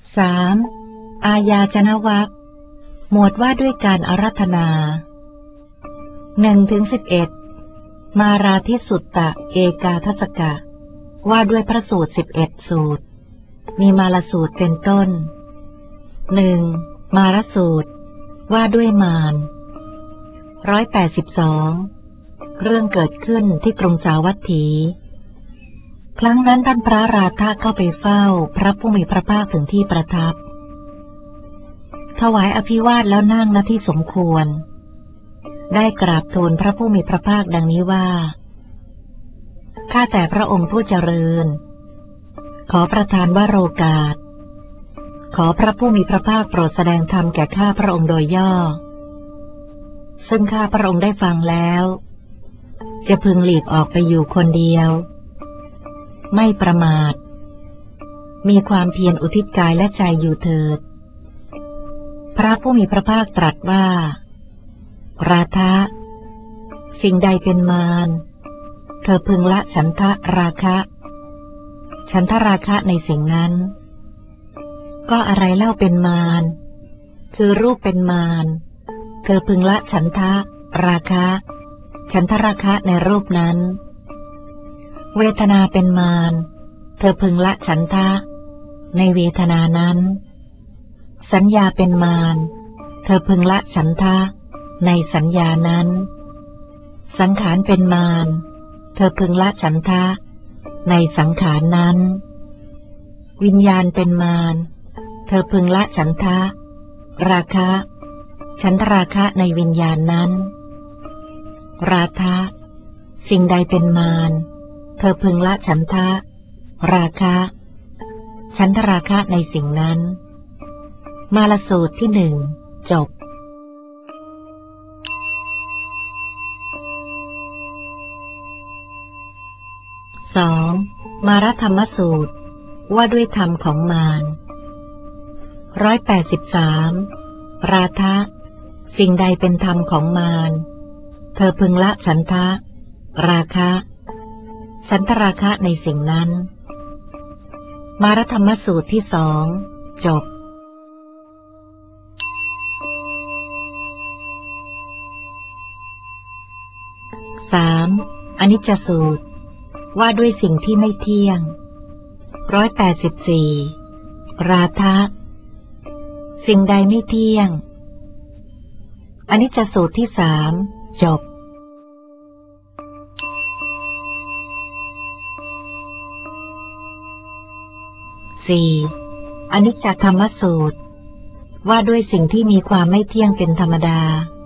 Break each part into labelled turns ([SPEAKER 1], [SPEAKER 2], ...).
[SPEAKER 1] 3. อาญาจนวรรคหมวดว่าด้วยการอาราธนา 1-11 มาราธิสุตตะเอกาทัศกะว่าด้วยพระสูตร11สูตรมีมาลสูตรเป็นต้น 1. มารสูตรว่าด้วยมาร182เรื่องเกิดขึ้นที่กรุงสาวัตถี ครั้งนั้นท่านพระราธะเข้าไปเฝ้าพระผู้มีพระภาคถึงที่ประทับถวายอภิวาทแล้วนั่งณที่สมควรได้กราบทูลพระผู้มีพระภาคดังนี้ว่าข้าแต่พระองค์ผู้เจริญขอประทานวโรกาสขอพระผู้มีพระภาคโปรดแสดงธรรมแก่ข้าพระองค์โดยย่อซึ่งข้าพระองค์ได้ฟังแล้วจะพึงหลีกออกไปอยู่คนเดียวไม่ประมาทมีความเพียรอุทิศกายและใจอยู่เถิดพระผู้มีพระภาคตรัสว่าราธะสิ่งใดเป็นมารเธอพึงละฉันทะราคะฉันทราคะในสิ่งนั้นก็อะไรเล่าเป็นมารคือรูปเป็นมารเธอพึงละฉันทะราคะฉันทราคะในรูปนั้นเวทนาเป็นมารเธอพึงละฉันทะในเวทนานั้นสัญญาเป็นมารเธอพึงละฉันทะในสัญญานั้นสังขารเป็นมารเธอพึงละฉันทะในสังขารนั้นวิญญาณเป็นมารเธอพึงละฉันทะราคะฉันทราคะในวิญญาณนั้นราธะสิ่งใดเป็นมารเธอพึงละฉันทะราคะฉันทราคะในสิ่งนั้นมาลสูตรที่1จบ2. มารธรรมสูตรว่าด้วยธรรมของมาร183ราธะสิ่งใดเป็นธรรมของมารเธอพึงละฉันทะราคะฉันทราคะในสิ่งนั้นมารธรรมสูตรที่2จบ3. อนิจจสูตรว่าด้วยสิ่งที่ไม่เที่ยง184ราธะสิ่งใดไม่เที่ยงอนิจจสูตรที่3จบ4. อนิจจธรรมสูตรว่าด้วยสิ่งที่มีความไม่เที่ยงเป็นธรรมดา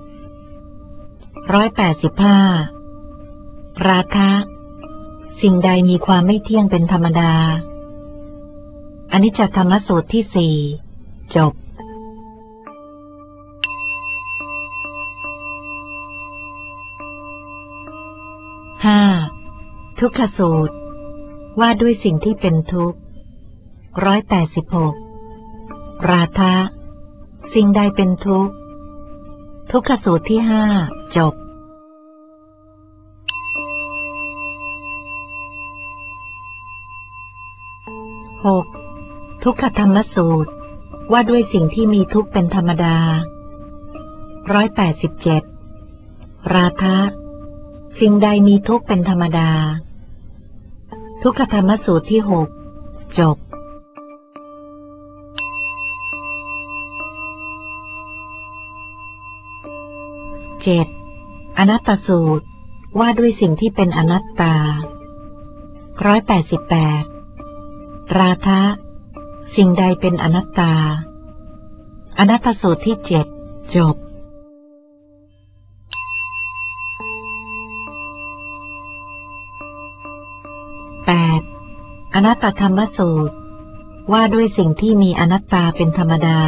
[SPEAKER 1] 185ราธะสิ่งใดมีความไม่เที่ยงเป็นธรรมดาอนิจจธรรมสูตรที่4จบ5. ทุกขสูตรว่าด้วยสิ่งที่เป็นทุกข์186ราธะสิ่งใดเป็นทุกข์ทุกขสูตรที่5จบ6. ทุกขธรรมสูตรว่าด้วยสิ่งที่มีทุกข์เป็นธรรมดา187ราธะสิ่งใดมีทุกข์เป็นธรรมดาทุกขธรรมสูตรที่6จบ7. อนัตตสูตรว่าด้วยสิ่งที่เป็นอนัตตา188ราธะสิ่งใดเป็นอนัตตาอนัตตสูตรที่7จบ8. อนัตตธรรมสูตรว่าด้วยสิ่งที่มีอนัตตาเป็นธรรมดา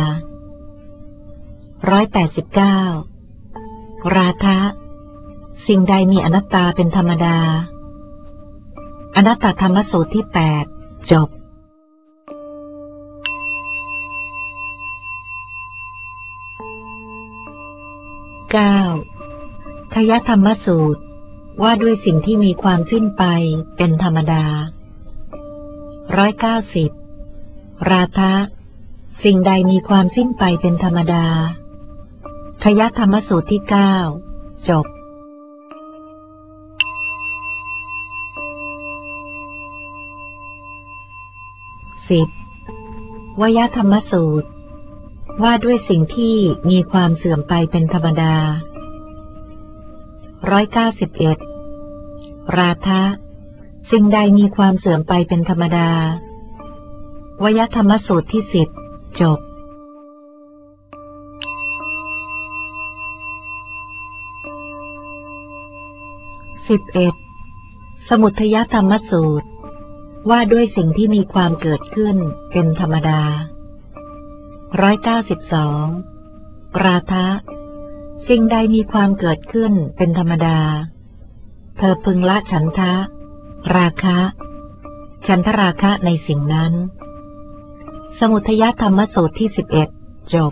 [SPEAKER 1] 189ราธะสิ่งใดมีอนัตตาเป็นธรรมดาอนัตตธรรมสูตรที่8จบ9. ทยธรรมสูตรว่าด้วยสิ่งที่มีความสิ้นไปเป็นธรรมดา190ราธะสิ่งใดมีความสิ้นไปเป็นธรรมดาขยธรรมสูตรที่ 9 จบ10. วยธรรมสูตรว่าด้วยสิ่งที่มีความเสื่อมไปเป็นธรรมดา191ราคะสิ่งใดมีความเสื่อมไปเป็นธรรมดาวยธรรมสูตรที่ 10 จบ11. สมุทัยธรรมสูตรว่าด้วยสิ่งที่มีความเกิดขึ้นเป็นธรรมดา192ราคะสิ่งใดมีความเกิดขึ้นเป็นธรรมดาเธอพึงละฉันทะราคะฉันทราคะในสิ่งนั้นสมุทัยธรรมสูตรที่ 11 จบ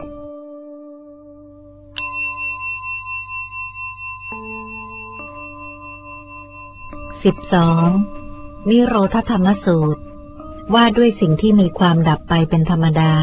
[SPEAKER 1] 12. นิโรธธรรมสูตรว่าด้วยสิ่งที่มีความดับไปเป็นธรรมดา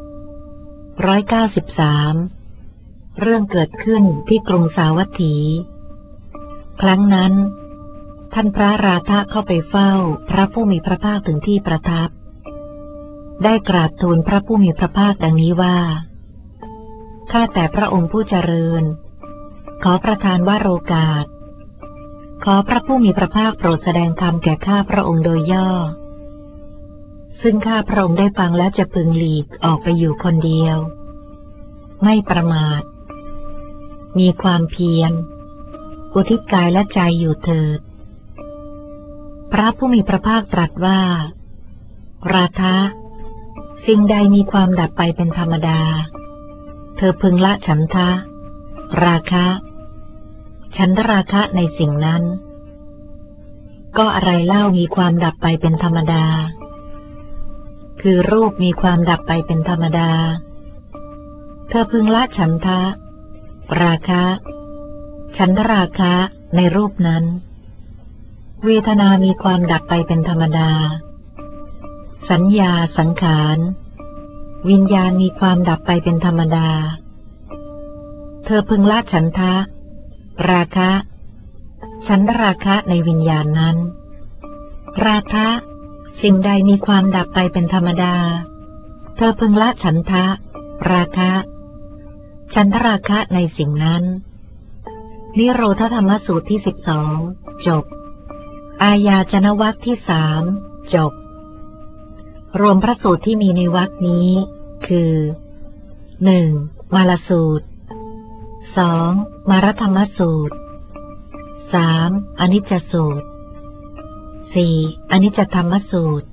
[SPEAKER 1] 193เรื่องเกิดขึ้นที่กรุงสาวัตถีครั้งนั้นท่านพระราธะเข้าไปเฝ้าพระผู้มีพระภาคถึงที่ประทับได้กราบทูลพระผู้มีพระภาคดังนี้ว่าข้าแต่พระองค์ผู้เจริญขอประทานวโรกาสขอพระผู้มีพระภาคโปรดแสดงธรรมแก่ข้าพระองค์โดยย่อซึ่งข้าพระองค์ได้ฟังแล้วจะพึงหลีกออกไปอยู่คนเดียวไม่ประมาทมีความเพียรอุทิศกายและใจอยู่เถิดพระผู้มีพระภาคตรัสว่าราคะสิ่งใดมีความดับไปเป็นธรรมดาเธอพึงละฉันทะราคะฉันทราคะในสิ่งนั้นก็อะไรเล่ามีความดับไปเป็นธรรมดาคือรูปมีความดับไปเป็นธรรมดาเธอพึงละฉันทะราคะฉันทราคะในรูปนั้นเวทนามีความดับไปเป็นธรรมดาสัญญาสังขารวิญญาณมีความดับไปเป็นธรรมดาเธอพึงละฉันทะราคะฉันทราคะในวิญญาณนั้นราคะสิ่งใดมีความดับไปเป็นธรรมดาเธอพึงละฉันทะราคะฉันทราคะในสิ่งนั้นนิโรธธรรมสูตรที่ 12 จบอายาจนวรรคที่ 3 จบรวมพระสูตรที่มีในวรรคนี้คือ 1. มาลสูตร 2. มารธรรมสูตร 3. อนิจจสูตร 4. อนิจจธรรมสูตร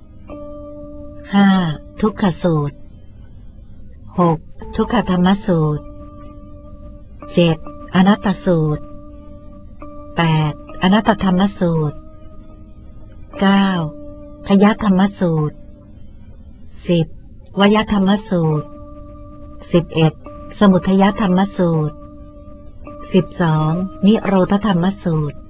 [SPEAKER 1] 5. ทุกขสูตร 6. ทุกขธรรมสูตร 7. อนัตตสูตร 8. อนัตตธรรมสูตร 9. ขยธรรมสูตร 10. วยธรรมสูตร 11. สมุทัยธรรมสูตร 12. นิโรธธรรมสูตร